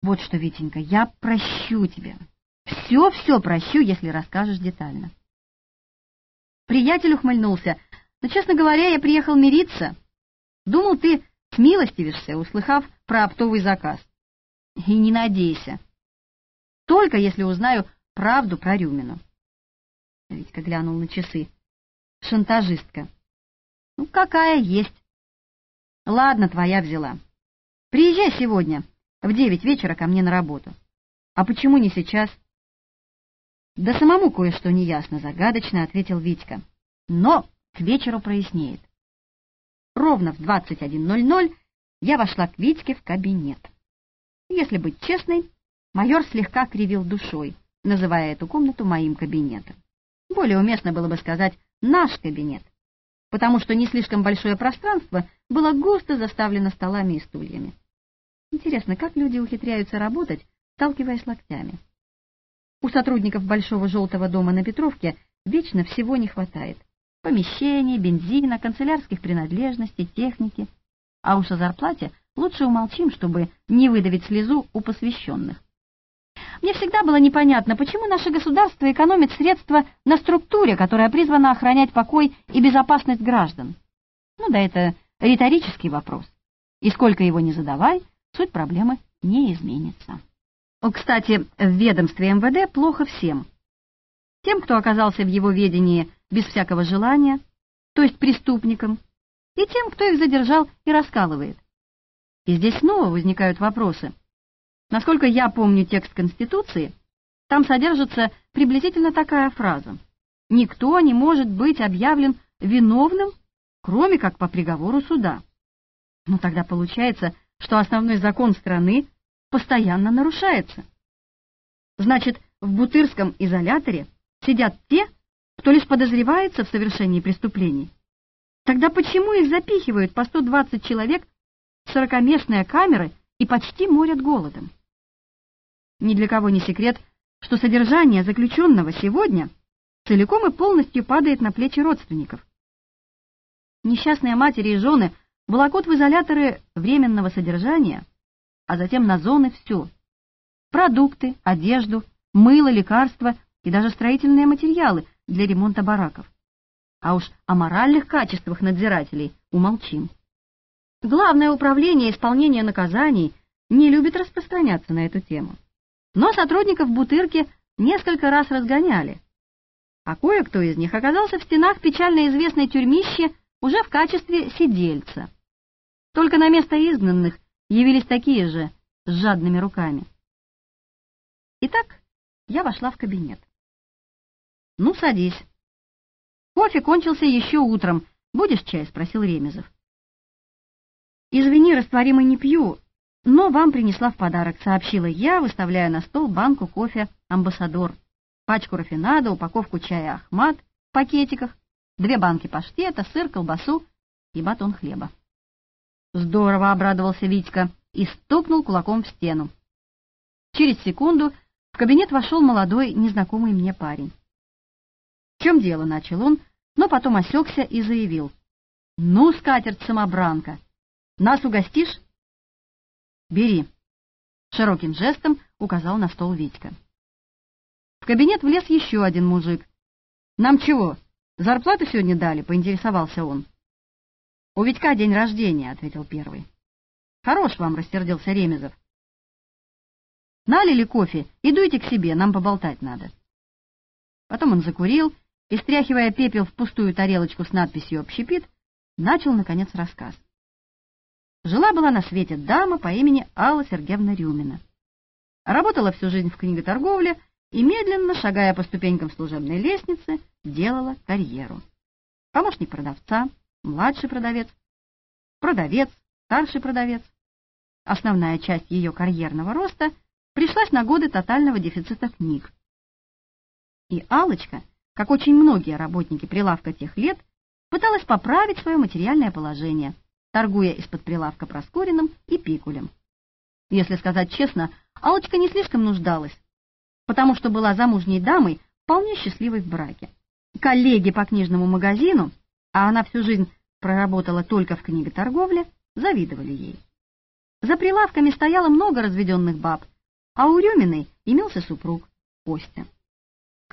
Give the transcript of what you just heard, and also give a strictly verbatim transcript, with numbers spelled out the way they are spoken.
Вот что, Витенька, я прощу тебя. Все-все прощу, если расскажешь детально. Приятель ухмыльнулся. Но, честно говоря, я приехал мириться. Думал, ты смилостивишься, услыхав про оптовый заказ. И не надейся. Только если узнаю правду про Рюмину. Витька глянул на часы. Шантажистка. Ну, какая есть. Ладно, твоя взяла. Приезжай сегодня в девять вечера ко мне на работу. А почему не сейчас? Да самому кое-что неясно, загадочно ответил Витька. Но к вечеру прояснеет. Ровно в двадцать один ноль ноль я вошла к Витьке в кабинет. Если быть честной, майор слегка кривил душой, называя эту комнату моим кабинетом. Более уместно было бы сказать «наш кабинет», потому что не слишком большое пространство было густо заставлено столами и стульями. Интересно, как люди ухитряются работать, сталкиваясь локтями? У сотрудников Большого Желтого дома на Петровке вечно всего не хватает. Помещений, бензина, канцелярских принадлежностей, техники. А уж о зарплате лучше умолчим, чтобы не выдавить слезу у посвященных. Мне всегда было непонятно, почему наше государство экономит средства на структуре, которая призвана охранять покой и безопасность граждан. Ну да, это риторический вопрос. И сколько его ни задавай, суть проблемы не изменится. О, кстати, в ведомстве эм вэ дэ плохо всем. Тем, кто оказался в его ведении без всякого желания, то есть преступникам, и тем, кто их задержал и раскалывает. И здесь снова возникают вопросы. Насколько я помню текст Конституции, там содержится приблизительно такая фраза: «Никто не может быть объявлен виновным, кроме как по приговору суда». Но тогда получается, что основной закон страны постоянно нарушается. Значит, в Бутырском изоляторе сидят те, кто лишь подозревается в совершении преступлений. Тогда почему их запихивают по сто двадцать человек в сорокаместные камеры и почти морят голодом? Ни для кого не секрет, что содержание заключенного сегодня целиком и полностью падает на плечи родственников. Несчастные матери и жены волокут в изоляторы временного содержания, а затем на зоны все: продукты, одежду, мыло, лекарства и даже строительные материалы для ремонта бараков. А уж о моральных качествах надзирателей умолчим. Главное управление исполнения наказаний не любит распространяться на эту тему. Но сотрудников Бутырки несколько раз разгоняли, а кое-кто из них оказался в стенах печально известной тюрьмищи уже в качестве сидельца. Только на место изгнанных явились такие же с жадными руками. Итак, я вошла в кабинет. «Ну, садись. Кофе кончился еще утром. Будешь чай?» — спросил Ремезов. «Извини, растворимый не пью, но вам принесла в подарок», — сообщила я, выставляя на стол банку кофе «Амбассадор», пачку рафинада, упаковку чая «Ахмат» в пакетиках, две банки паштета, сыр, колбасу и батон хлеба. «Здорово!» — обрадовался Витька и стукнул кулаком в стену. Через секунду в кабинет вошел молодой, незнакомый мне парень. «В чем дело?» — начал он, но потом осекся и заявил. «Ну, скатерть-самобранка, нас угостишь?» «Бери», — широким жестом указал на стол Витька. В кабинет влез еще один мужик. «Нам чего, зарплату сегодня дали?» — поинтересовался он. «У Витька день рождения», — ответил первый. «Хорош вам», — рассердился Ремезов. «Налили кофе и дуйте к себе, нам поболтать надо». Потом он закурил и, стряхивая пепел в пустую тарелочку с надписью «Общепит», начал, наконец, рассказ. Жила-была на свете дама по имени Алла Сергеевна Рюмина. Работала всю жизнь в книготорговле и, медленно, шагая по ступенькам служебной лестницы, делала карьеру. Помощник продавца, младший продавец, продавец, старший продавец. Основная часть ее карьерного роста пришлась на годы тотального дефицита книг. И Аллочка, как очень многие работники прилавка тех лет, пыталась поправить свое материальное положение, торгуя из-под прилавка Проскориным и Пикулем. Если сказать честно, Аллочка не слишком нуждалась, потому что была замужней дамой, вполне счастливой в браке. Коллеги по книжному магазину, а она всю жизнь проработала только в книготорговле, завидовали ей. За прилавками стояло много разведенных баб, а у Рюминой имелся супруг Костя.